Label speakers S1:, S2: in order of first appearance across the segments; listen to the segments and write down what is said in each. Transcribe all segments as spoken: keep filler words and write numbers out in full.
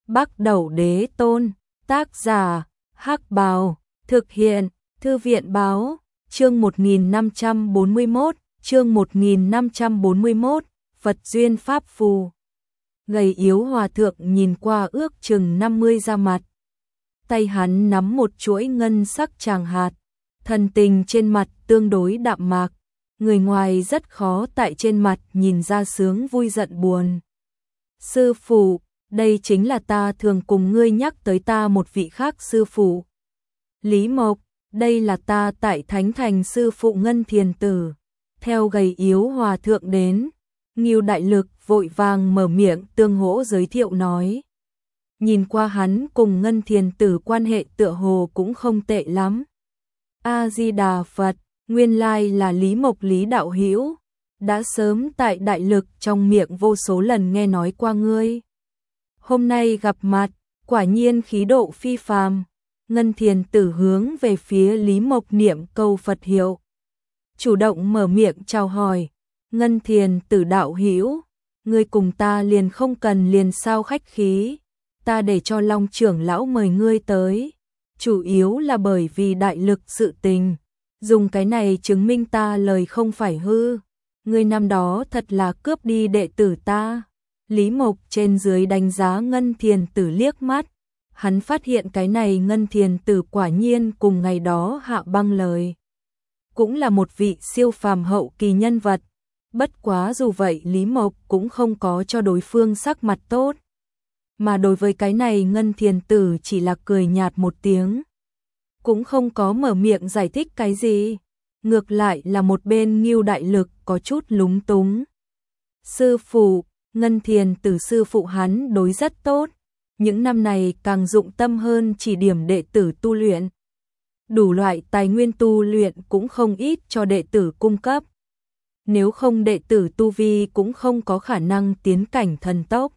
S1: Bắc Đẩu Đế Tôn, tác giả, Hắc Bào, thực hiện, Thư viện Báo, chương một nghìn năm trăm bốn mươi mốt, chương một nghìn năm trăm bốn mươi mốt, Phật Duyên Pháp Phù. Gầy yếu hòa thượng nhìn qua ước chừng năm mươi ra mặt. Tay hắn nắm một chuỗi ngân sắc tràng hạt, thần tình trên mặt tương đối đạm mạc, người ngoài rất khó tại trên mặt nhìn ra sướng vui giận buồn. Sư phụ, đây chính là ta thường cùng ngươi nhắc tới ta một vị khác sư phụ. Lý Mộc, đây là ta tại Thánh Thành sư phụ Ngân Thiền Tử. Theo gầy yếu hòa thượng đến, Ngưu Đại Lực vội vàng mở miệng tương hỗ giới thiệu nói. Nhìn qua hắn cùng Ngân Thiền Tử quan hệ tựa hồ cũng không tệ lắm. A-di-đà Phật, nguyên lai là Lý Mộc Lý đạo hữu, đã sớm tại Đại Lực trong miệng vô số lần nghe nói qua ngươi. Hôm nay gặp mặt, quả nhiên khí độ phi phàm. Ngân Thiền Tử hướng về phía Lý Mộc niệm câu Phật hiệu, chủ động mở miệng chào hỏi. Ngân Thiền Tử đạo hữu, ngươi cùng ta liền không cần liền sao khách khí, ta để cho Long trưởng lão mời ngươi tới, chủ yếu là bởi vì Đại Lực sự tình, dùng cái này chứng minh ta lời không phải hư. Ngươi năm đó thật là cướp đi đệ tử ta. Lý Mộc trên dưới đánh giá Ngân Thiền Tử liếc mắt, hắn phát hiện cái này Ngân Thiền Tử quả nhiên cùng ngày đó Hạ Băng lời, cũng là một vị siêu phàm hậu kỳ nhân vật. Bất quá dù vậy Lý Mộc cũng không có cho đối phương sắc mặt tốt, mà đối với cái này Ngân Thiền Tử chỉ là cười nhạt một tiếng, cũng không có mở miệng giải thích cái gì. Ngược lại là một bên Ngưu Đại Lực có chút lúng túng. Sư phụ, Ngân Thiền Tử sư phụ hắn đối rất tốt, những năm này càng dụng tâm hơn chỉ điểm đệ tử tu luyện. Đủ loại tài nguyên tu luyện cũng không ít cho đệ tử cung cấp. Nếu không đệ tử tu vi cũng không có khả năng tiến cảnh thần tốc.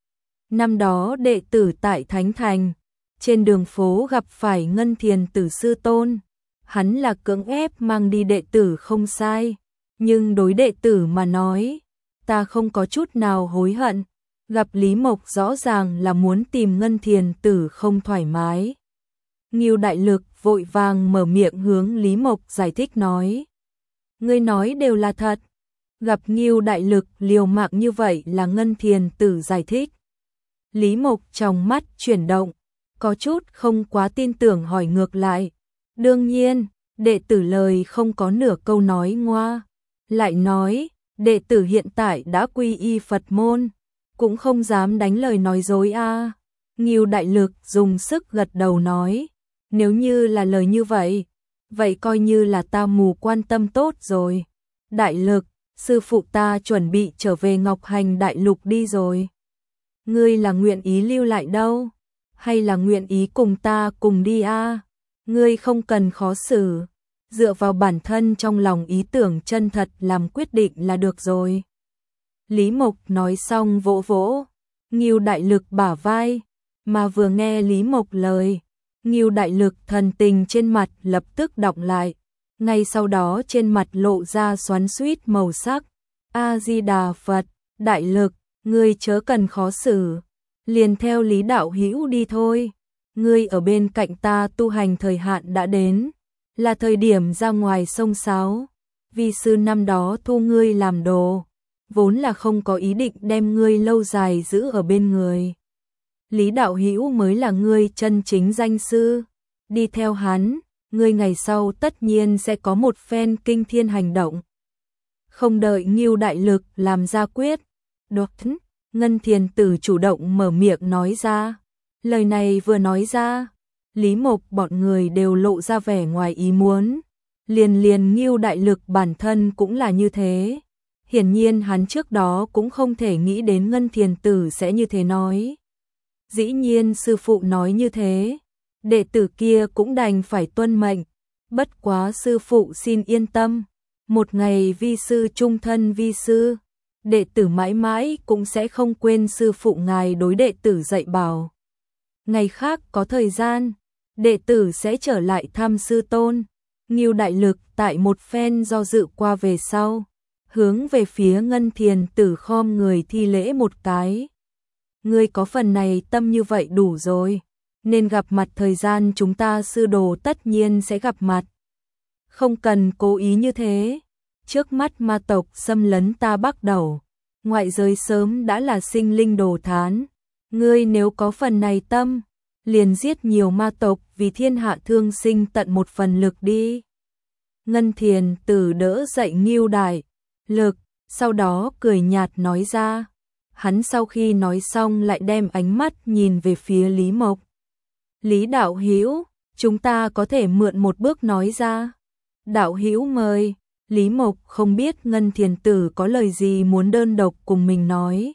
S1: Năm đó đệ tử tại Thánh Thành, trên đường phố gặp phải Ngân Thiền Tử sư tôn, hắn là cưỡng ép mang đi đệ tử không sai, nhưng đối đệ tử mà nói, ta không có chút nào hối hận. Gặp Lý Mộc rõ ràng là muốn tìm Ngân Thiền Tử không thoải mái. Ngưu Đại Lực vội vàng mở miệng hướng Lý Mộc giải thích nói. Ngươi nói đều là thật. Gặp Ngưu Đại Lực liều mạng như vậy là Ngân Thiền Tử giải thích. Lý Mộc trong mắt chuyển động, có chút không quá tin tưởng hỏi ngược lại. Đương nhiên, đệ tử lời không có nửa câu nói ngoa. Lại nói, đệ tử hiện tại đã quy y Phật môn, cũng không dám đánh lời nói dối a. À. Ngưu Đại Lực dùng sức gật đầu nói, nếu như là lời như vậy, vậy coi như là ta mù quan tâm tốt rồi. Đại Lực, sư phụ ta chuẩn bị trở về Ngọc Hành Đại Lục đi rồi. Ngươi là nguyện ý lưu lại đâu, hay là nguyện ý cùng ta cùng đi a? À? Ngươi không cần khó xử, dựa vào bản thân trong lòng ý tưởng chân thật làm quyết định là được rồi. Lý Mộc nói xong vỗ vỗ Ngưu Đại Lực bả vai, mà vừa nghe Lý Mộc lời, Ngưu Đại Lực thần tình trên mặt lập tức đọng lại, ngay sau đó trên mặt lộ ra xoắn xuýt màu sắc. A-di-đà Phật, Đại Lực, ngươi chớ cần khó xử, liền theo Lý đạo hữu đi thôi. Ngươi ở bên cạnh ta tu hành thời hạn đã đến, là thời điểm ra ngoài sông sáo. Vi sư năm đó thu ngươi làm đồ, vốn là không có ý định đem ngươi lâu dài giữ ở bên người. Lý đạo hữu mới là ngươi chân chính danh sư, đi theo hắn, ngươi ngày sau tất nhiên sẽ có một phen kinh thiên hành động. Không đợi Ngưu Đại Lực làm ra quyết, đột Ngân Thiền Tử chủ động mở miệng nói ra. Lời này vừa nói ra, Lý Mộc bọn người đều lộ ra vẻ ngoài ý muốn. Liền liền Ngưu Đại Lực bản thân cũng là như thế. Hiển nhiên hắn trước đó cũng không thể nghĩ đến Ngân Thiền Tử sẽ như thế nói. Dĩ nhiên sư phụ nói như thế, đệ tử kia cũng đành phải tuân mệnh. Bất quá sư phụ xin yên tâm, một ngày vi sư trung thân vi sư, đệ tử mãi mãi cũng sẽ không quên sư phụ ngài đối đệ tử dạy bảo. Ngày khác có thời gian, đệ tử sẽ trở lại thăm sư tôn. Ngưu Đại Lực tại một phen do dự qua về sau, hướng về phía Ngân Thiền Tử khom người thi lễ một cái. ngươi có phần này tâm như vậy đủ rồi, nên gặp mặt thời gian chúng ta sư đồ tất nhiên sẽ gặp mặt. Không cần cố ý như thế, trước mắt ma tộc xâm lấn ta Bắc Đầu, ngoại giới sớm đã là sinh linh đồ thán, ngươi nếu có phần này tâm, liền giết nhiều ma tộc vì thiên hạ thương sinh tận một phần lực đi. Ngân Thiền Tử đỡ dậy Ngưu Đại Lực, sau đó cười nhạt nói ra. Hắn sau khi nói xong lại đem ánh mắt nhìn về phía Lý Mộc. Lý đạo hữu, chúng ta có thể mượn một bước nói ra. Đạo hữu mời. Lý Mộc không biết Ngân Thiền Tử có lời gì muốn đơn độc cùng mình nói.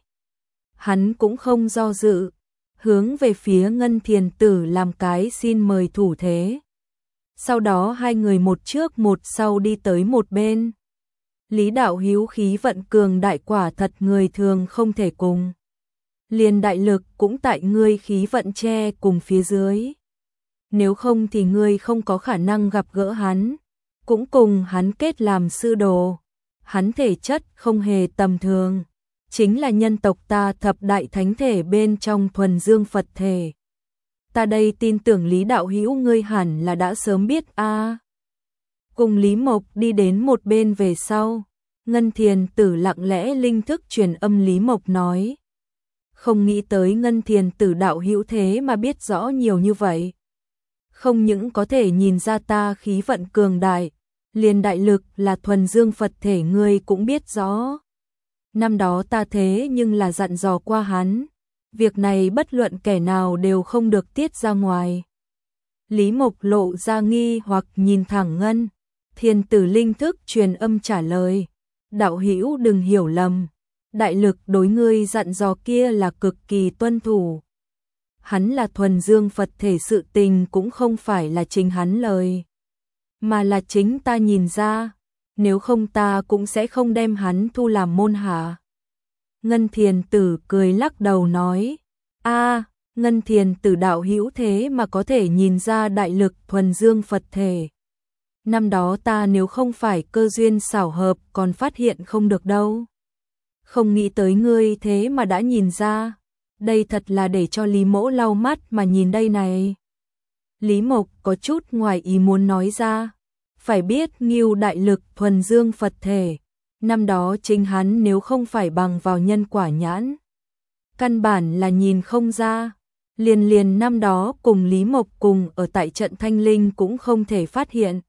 S1: Hắn cũng không do dự, hướng về phía Ngân Thiền Tử làm cái xin mời thủ thế. Sau đó hai người một trước một sau đi tới một bên. Lý đạo hữu khí vận cường đại quả thật người thường không thể cùng. Liền đại lực cũng tại ngươi khí vận che cùng phía dưới. Nếu không thì ngươi không có khả năng gặp gỡ hắn, cũng cùng hắn kết làm sư đồ. Hắn thể chất không hề tầm thường, chính là nhân tộc ta thập đại thánh thể bên trong thuần dương Phật thể. Ta đây tin tưởng Lý đạo hữu ngươi hẳn là đã sớm biết a. À. Cùng Lý Mộc đi đến một bên về sau, Ngân Thiền Tử lặng lẽ linh thức truyền âm Lý Mộc nói. Không nghĩ tới Ngân Thiền Tử đạo hữu thế mà biết rõ nhiều như vậy. Không những có thể nhìn ra ta khí vận cường đại, liền đại lực là thuần dương Phật thể ngươi cũng biết rõ. Năm đó ta thế nhưng là dặn dò qua hắn, việc này bất luận kẻ nào đều không được tiết ra ngoài. Lý Mộc lộ ra nghi hoặc nhìn thẳng Ngân Thiền Tử linh thức truyền âm trả lời. Đạo hữu đừng hiểu lầm, đại lực đối ngươi dặn dò kia là cực kỳ tuân thủ. Hắn là thuần dương Phật thể sự tình cũng không phải là chính hắn lời, mà là chính ta nhìn ra, nếu không ta cũng sẽ không đem hắn thu làm môn hạ. Ngân Thiền Tử cười lắc đầu nói, a, Ngân Thiền Tử đạo hữu thế mà có thể nhìn ra đại lực thuần dương Phật thể. Năm đó ta nếu không phải cơ duyên xảo hợp còn phát hiện không được đâu. Không nghĩ tới ngươi thế mà đã nhìn ra, đây thật là để cho Lý Mỗ lau mắt mà nhìn đây này. Lý Mộc có chút ngoài ý muốn nói ra, phải biết Ngưu đại lực thuần dương Phật thể, năm đó chính hắn nếu không phải bằng vào nhân quả nhãn, căn bản là nhìn không ra. Liền liền năm đó cùng Lý Mộc cùng ở tại trận Thanh Linh cũng không thể phát hiện.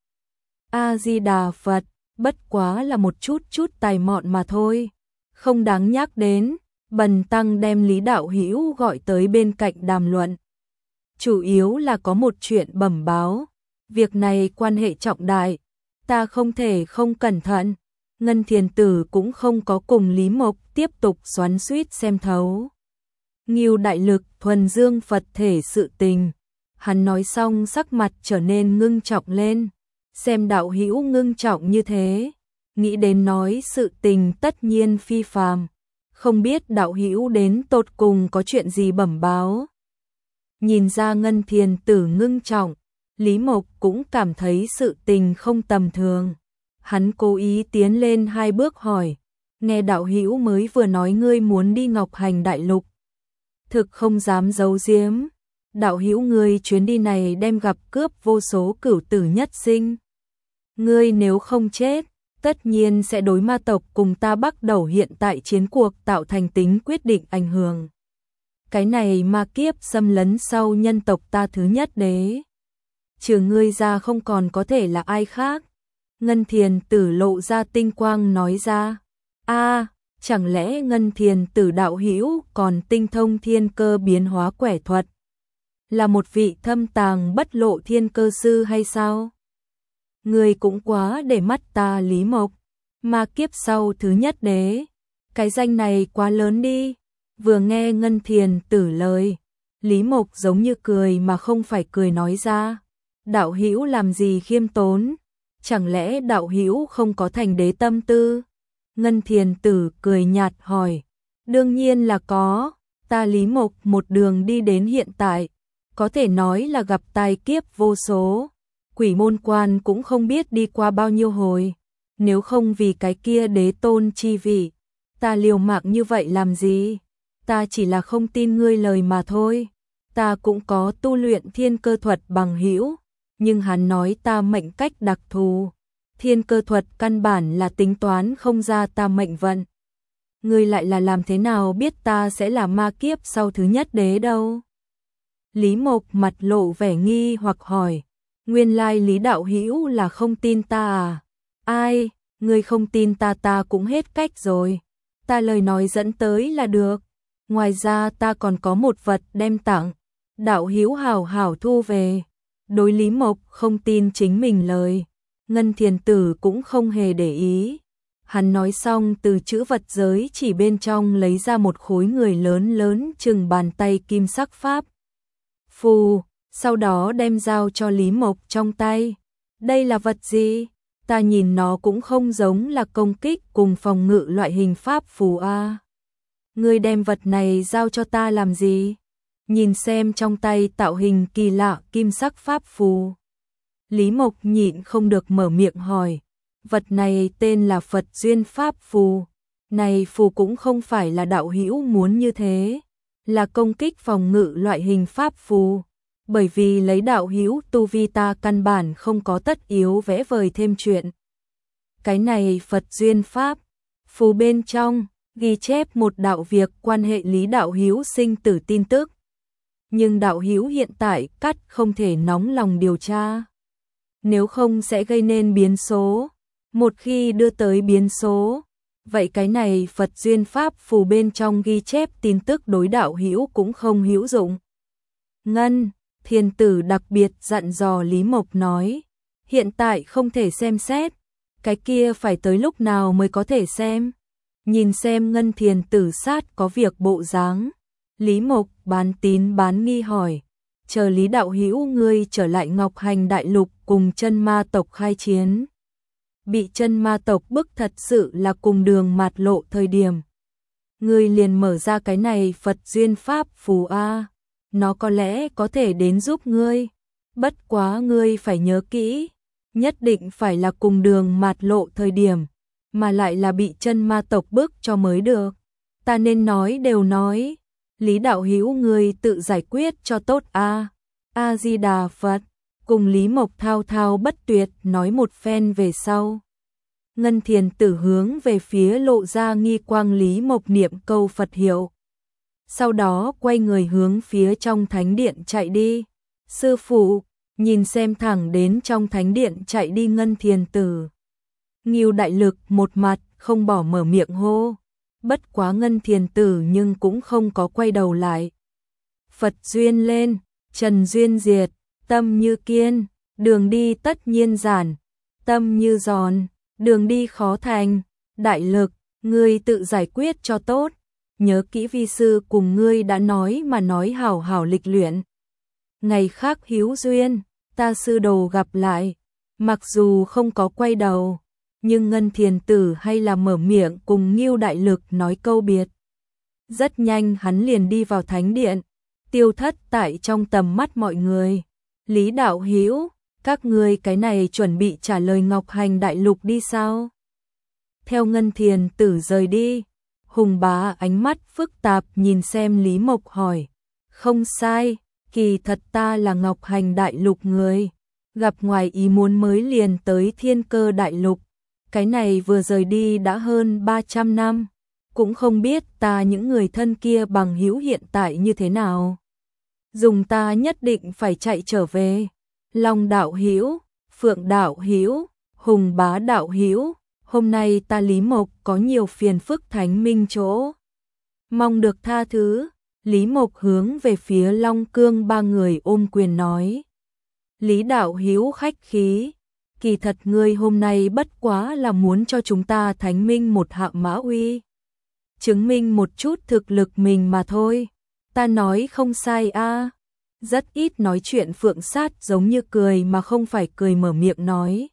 S1: A-di-đà Phật, bất quá là một chút chút tài mọn mà thôi, không đáng nhắc đến. Bần tăng đem Lý đạo hữu gọi tới bên cạnh đàm luận. Chủ yếu là có một chuyện bẩm báo, việc này quan hệ trọng đại, ta không thể không cẩn thận. Ngân Thiền Tử cũng không có cùng Lý Mộc tiếp tục xoắn xuýt xem thấu. Ngưu đại lực thuần dương Phật thể sự tình. Hắn nói xong sắc mặt trở nên ngưng trọng lên. Xem đạo hữu ngưng trọng như thế, nghĩ đến nói sự tình tất nhiên phi phàm. Không biết đạo hữu đến tột cùng có chuyện gì bẩm báo. Nhìn ra Ngân Thiền Tử ngưng trọng, Lý Mộc cũng cảm thấy sự tình không tầm thường. Hắn cố ý tiến lên hai bước hỏi, nghe đạo hữu mới vừa nói ngươi muốn đi Ngọc Hành Đại Lục. Thực không dám giấu giếm, đạo hữu ngươi chuyến đi này đem gặp cướp vô số cửu tử nhất sinh. Ngươi nếu không chết, tất nhiên sẽ đối ma tộc cùng ta Bắc Đầu hiện tại chiến cuộc tạo thành tính quyết định ảnh hưởng. Cái này ma kiếp xâm lấn sau nhân tộc ta thứ nhất đế. Trừ ngươi ra không còn có thể là ai khác. Ngân Thiền Tử lộ ra tinh quang nói ra. A, chẳng lẽ Ngân Thiền Tử đạo hữu còn tinh thông thiên cơ biến hóa quẻ thuật? Là một vị thâm tàng bất lộ thiên cơ sư hay sao? Ngươi cũng quá để mắt ta Lý Mộc. Ma kiếp sau thứ nhất đế, cái danh này quá lớn đi. Vừa nghe Ngân Thiền Tử lời, Lý Mộc giống như cười mà không phải cười nói ra. Đạo hữu làm gì khiêm tốn? Chẳng lẽ đạo hữu không có thành đế tâm tư? Ngân Thiền Tử cười nhạt hỏi. Đương nhiên là có, ta Lý Mộc một đường đi đến hiện tại, có thể nói là gặp tai kiếp vô số. Quỷ môn quan cũng không biết đi qua bao nhiêu hồi. Nếu không vì cái kia đế tôn chi vị, ta liều mạng như vậy làm gì? ta chỉ là không tin ngươi lời mà thôi. Ta cũng có tu luyện thiên cơ thuật bằng hữu, nhưng hắn nói ta mệnh cách đặc thù. Thiên cơ thuật căn bản là tính toán không ra ta mệnh vận. Ngươi lại là làm thế nào biết ta sẽ là ma kiếp sau thứ nhất đế đâu? Lý Mộc mặt lộ vẻ nghi hoặc hỏi. Nguyên lai Lý đạo hữu là không tin ta à? Ai, ngươi không tin ta ta cũng hết cách rồi. Ta lời nói dẫn tới là được. Ngoài ra ta còn có một vật đem tặng. Đạo hữu hảo hảo thu về. Đối Lý Mộc không tin chính mình lời, Ngân Thiền Tử cũng không hề để ý. Hắn nói xong từ chữ vật giới chỉ bên trong lấy ra một khối người lớn lớn chừng bàn tay kim sắc pháp phù, sau đó đem giao cho Lý Mộc trong tay. Đây là vật gì? Ta nhìn nó cũng không giống là công kích cùng phòng ngự loại hình pháp phù a. Ngươi đem vật này giao cho ta làm gì? Nhìn xem trong tay tạo hình kỳ lạ kim sắc pháp phù. Lý Mộc nhịn không được mở miệng hỏi. Vật này tên là Phật Duyên Pháp Phù. Này phù cũng không phải là đạo hữu muốn như thế, là công kích phòng ngự loại hình pháp phù. Bởi vì lấy đạo hữu tu vi ta căn bản không có tất yếu vẽ vời thêm chuyện. Cái này Phật Duyên Pháp Phù bên trong ghi chép một đạo việc quan hệ Lý đạo hữu sinh tử tin tức. Nhưng đạo hữu hiện tại cắt không thể nóng lòng điều tra. Nếu không sẽ gây nên biến số. Một khi đưa tới biến số, vậy cái này Phật Duyên Pháp Phù bên trong ghi chép tin tức đối đạo hữu cũng không hữu dụng. Ngân Thiền Tử đặc biệt dặn dò Lý Mộc nói, hiện tại không thể xem xét, cái kia phải tới lúc nào mới có thể xem. Nhìn xem Ngân Thiền Tử sát có việc bộ dáng, Lý Mộc bán tín bán nghi hỏi, chờ Lý đạo hữu ngươi trở lại Ngọc Hành Đại Lục cùng chân ma tộc khai chiến. Bị chân ma tộc bức thật sự là cùng đường mạt lộ thời điểm. Ngươi liền mở ra cái này Phật Duyên Pháp Phù A, nó có lẽ có thể đến giúp ngươi. Bất quá ngươi phải nhớ kỹ, nhất định phải là cùng đường mạt lộ thời điểm, mà lại là bị chân ma tộc bức cho mới được. Ta nên nói đều nói, Lý đạo hữu ngươi tự giải quyết cho tốt a. A Di Đà Phật. Cùng Lý Mộc thao thao bất tuyệt nói một phen về sau. Ngân Thiền Tử hướng về phía lộ ra nghi quang Lý Mộc niệm câu Phật hiệu. Sau đó quay người hướng phía trong thánh điện chạy đi. Sư phụ, nhìn xem thẳng đến trong thánh điện chạy đi Ngân Thiền Tử. Ngưu Đại Lực một mặt không bỏ mở miệng hô. Bất quá Ngân Thiền Tử nhưng cũng không có quay đầu lại. Phật duyên lên, trần duyên diệt. Tâm như kiên, đường đi tất nhiên giản, tâm như giòn, đường đi khó thành. Đại Lực, ngươi tự giải quyết cho tốt, nhớ kỹ vi sư cùng ngươi đã nói mà nói hảo hảo lịch luyện. Ngày khác hữu duyên, ta sư đồ gặp lại, mặc dù không có quay đầu, nhưng Ngân Thiền Tử hay là mở miệng cùng Ngưu Đại Lực nói câu biệt. Rất nhanh hắn liền đi vào thánh điện, tiêu thất tại trong tầm mắt mọi người. Lý đạo hữu, các ngươi cái này chuẩn bị trả lời Ngọc Hành Đại Lục đi sao? Theo Ngân Thiền Tử rời đi, Hùng Bá ánh mắt phức tạp nhìn xem Lý Mộc hỏi. Không sai, kỳ thật ta là Ngọc Hành Đại Lục người, gặp ngoài ý muốn mới liền tới Thiên Cơ Đại Lục. Cái này vừa rời đi đã hơn ba trăm năm, cũng không biết ta những người thân kia bằng hữu hiện tại như thế nào. Dùng ta nhất định phải chạy trở về. Long đạo hữu, Phượng đạo hữu, Hùng Bá đạo hữu, hôm nay ta Lý Mộc có nhiều phiền phức thánh minh chỗ, mong được tha thứ. Lý Mộc hướng về phía Long Cương ba người ôm quyền nói. Lý đạo hữu khách khí, kỳ thật ngươi hôm nay bất quá là muốn cho chúng ta thánh minh một hạ mã uy, chứng minh một chút thực lực mình mà thôi. Ta nói không sai a. À. Rất ít nói chuyện Phượng Sát giống như cười mà không phải cười mở miệng nói.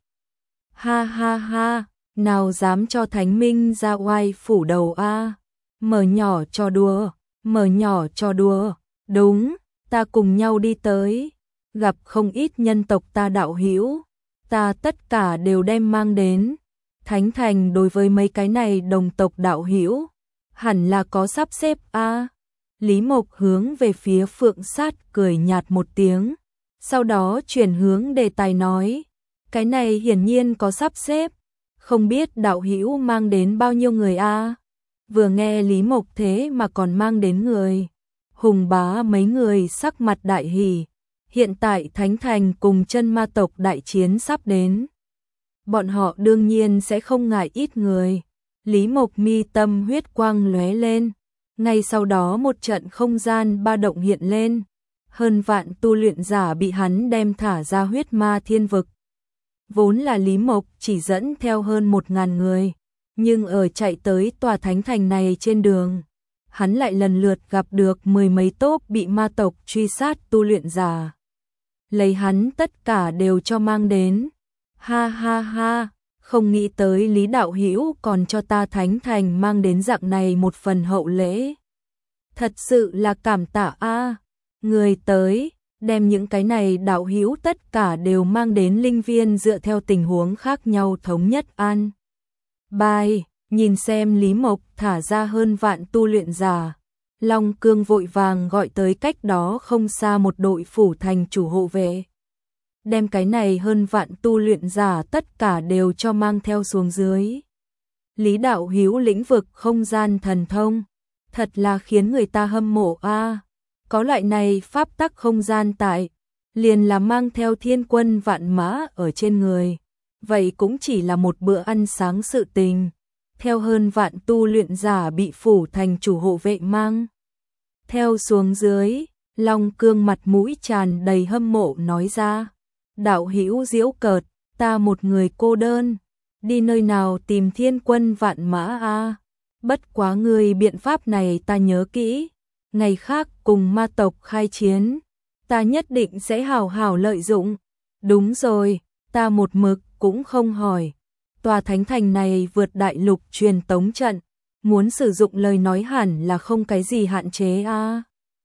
S1: Ha ha ha, nào dám cho Thánh Minh ra oai phủ đầu a. À. Mở nhỏ cho đùa, mở nhỏ cho đùa. Đúng, ta cùng nhau đi tới, gặp không ít nhân tộc ta đạo hữu, ta tất cả đều đem mang đến. Thánh Thành đối với mấy cái này đồng tộc đạo hữu, hẳn là có sắp xếp a. À. Lý Mộc hướng về phía Phượng Sát cười nhạt một tiếng, sau đó chuyển hướng đề tài nói, cái này hiển nhiên có sắp xếp, không biết đạo hữu mang đến bao nhiêu người a? Vừa nghe Lý Mộc thế mà còn mang đến người, Hùng Bá mấy người sắc mặt đại hỉ, hiện tại Thánh Thành cùng chân ma tộc đại chiến sắp đến. Bọn họ đương nhiên sẽ không ngại ít người. Lý Mộc mi tâm huyết quang lóe lên, ngay sau đó một trận không gian ba động hiện lên, hơn vạn tu luyện giả bị hắn đem thả ra huyết ma thiên vực. Vốn là Lý Mộc chỉ dẫn theo hơn một ngàn người, nhưng ở chạy tới tòa thánh thành này trên đường, hắn lại lần lượt gặp được mười mấy tốp bị ma tộc truy sát tu luyện giả. Lấy hắn tất cả đều cho mang đến. Ha ha ha, không nghĩ tới Lý đạo hữu còn cho ta thánh thành mang đến dạng này một phần hậu lễ. Thật sự là cảm tạ a. Người tới, đem những cái này đạo hữu tất cả đều mang đến linh viên dựa theo tình huống khác nhau thống nhất an. Bài, nhìn xem Lý Mộc thả ra hơn vạn tu luyện giả, Long Cương vội vàng gọi tới cách đó không xa một đội phủ thành chủ hộ vệ. Đem cái này hơn vạn tu luyện giả tất cả đều cho mang theo xuống dưới. Lý đạo hữu lĩnh vực không gian thần thông, thật là khiến người ta hâm mộ a. Có loại này pháp tắc không gian tại, liền là mang theo thiên quân vạn mã ở trên người. Vậy cũng chỉ là một bữa ăn sáng sự tình. Theo hơn vạn tu luyện giả bị phủ thành chủ hộ vệ mang theo xuống dưới, Long Cương mặt mũi tràn đầy hâm mộ nói ra, đạo hữu giễu cợt, ta một người cô đơn, đi nơi nào tìm thiên quân vạn mã a? Bất quá người biện pháp này ta nhớ kỹ, ngày khác cùng ma tộc khai chiến, ta nhất định sẽ hào hào lợi dụng. Đúng rồi, ta một mực cũng không hỏi, tòa thánh thành này vượt đại lục truyền tống trận, muốn sử dụng lời nói hẳn là không cái gì hạn chế a.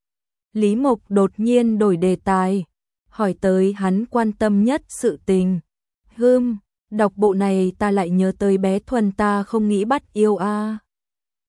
S1: Lý Mộc đột nhiên đổi đề tài, hỏi tới hắn quan tâm nhất sự tình. Hừm, đọc bộ này ta lại nhớ tới bé Thuần ta không nghĩ bắt yêu a.